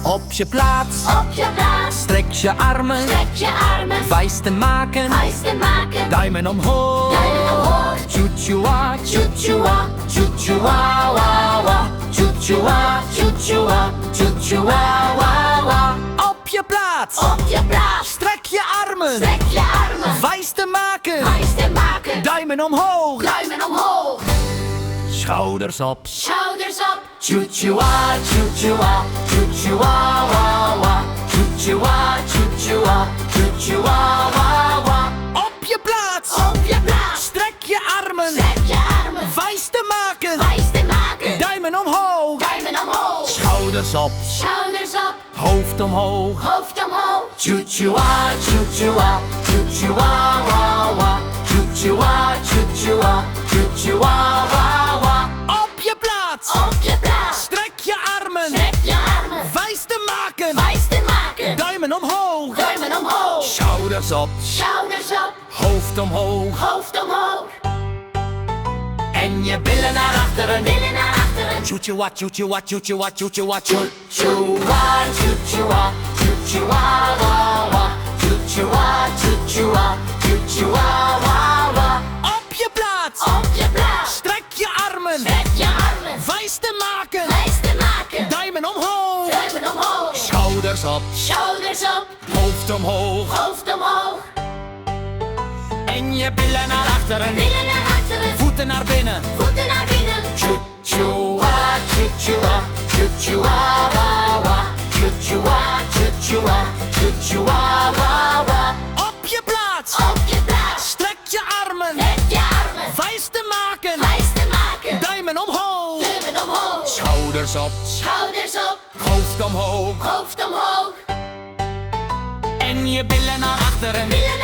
Op je plaats, strek je armen, vuisten maken, duimen omhoog. Tjoetjoa, tjoetjoa, tjoetjoa, wa wa. Tjoetjoa, tjoetjoa, tjoetjoa, wa wa. Op je plaats, strek je armen, vuisten maken, duimen omhoog. Schouders op, tjoetjoa, tjoetjoa, tjoetjoa, wa wa. Tjoetjoa, tjoetjoa, tjoetjoa, wa wa. Op je plaats, strek je armen, vuisten maken, duimen omhoog. Schouders op, hoofd omhoog. Tjoetjoa, tjoetjoa, tjoetjoa, wa wa. Tjoetjoa, tjoetjoa, tjoetjoa, wa wa. Op je plaats, strek je armen, vuisten maken, duimen omhoog. Schouders op, hoofd omhoog. En je billen naar achteren. Tjoetjoa, tjoetjoa, tjoetjoa, tjoetjoa, tjoetjoa, tjoetjoa, tjoetjoa, wa wa. Tjoetjoa, tjoetjoa, tjoetjoa, wa wa. Op je plaats, strek je armen, vuisten maken, duimen omhoog. Schouders op, hoofd omhoog. En je billen naar achteren, voeten naar binnen. Tjoetjoa, tjoetjoa, tjoetjoa, wa wa. Tjoetjoa, tjoetjoa, tjoetjoa, wa wa. Op je plaats, strek je armen, vuisten maken, duimen omhoog. Schouders op, hoofd omhoog. En je billen naar achteren,